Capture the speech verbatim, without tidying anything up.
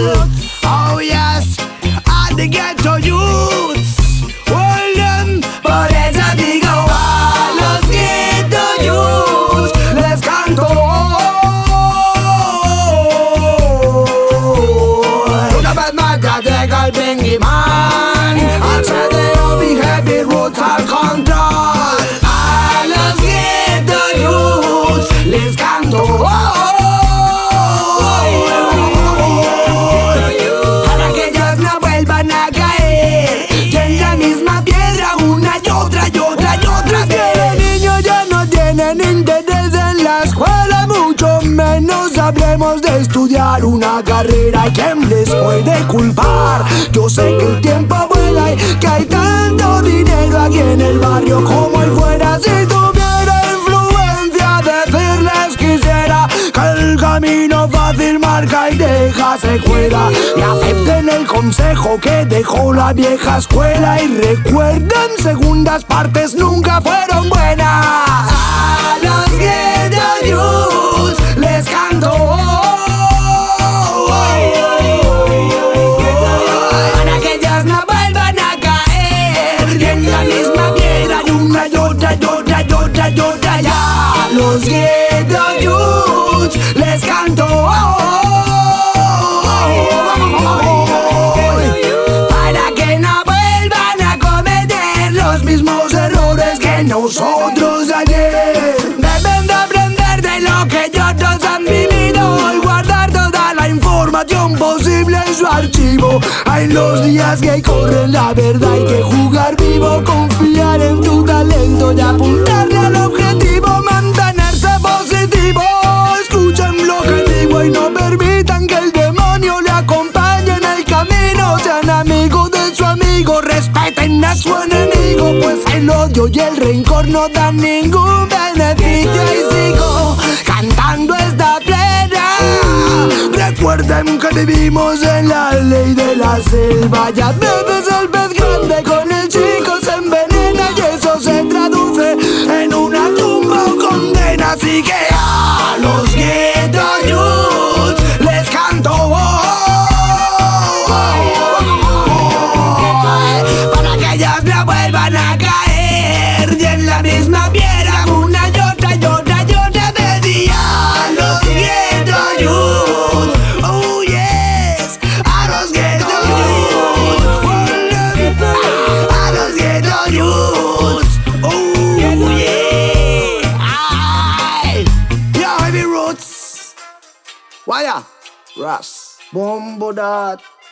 Oh yes, a the ghetto youths. Well them, por eso digo a los ghetto youths les canto. Una vez más ya llega el Bengy Man, al sedeo mi heavy roots al control. A los ghetto youths les canto. Para que ellos no vuelvan a caer y en la misma piedra una y otra y otra y otra vez. Los niños ya no tienen interés en la escuela, mucho menos hablemos de estudiar una carrera. ¿Y quién les puede culpar? Yo sé que el tiempo vuela y que hay tanto dinero aquí en el barrio como ahí fuera. Si tuviera influencia, decirles quisiera que el camino fácil marca y deja secuela, y acepten el consejo que dejó la vieja escuela y recuerden, segundas partes nunca fueron buenas. A los ghetto youths les canto. Para que ellos no vuelvan a caer y en la misma piedra y una y otra y otra y otra y otra. Ya los ghetto youths les canto. Para que no vuelvan a cometer los mismos errores que nosotros ayer. Deben de aprender de lo que ellos han vivido y guardar toda la información posible en su archivo. En los días que corren la verdad hay que jugar vivo, confiar en tu talento y apuntarle al objetivo, mantenerse positivo. Escuchen lo que digo y no permitan que el demonio le acompañe en el camino. Sean amigos de su amigo, respeten a su enemigo, pues el odio y el rencor no dan ningún beneficio. Y sigo cantando esta plena. Recuerden que vivimos en la ley de la selva, y a veces el pez grande con el chico se envenena y eso se traduce en una tumba o condena. Así que a los ghetto youths les canto. Para que ellos no vuelvan a caer y en la misma piedra una y otra y otra y otra vez. Y a los ghetto youths, oh yes, a los ghetto youths, a los ghetto youths, oh yeah. Ay, yeah, heavy roots. Why ya? Ras, bombo dat.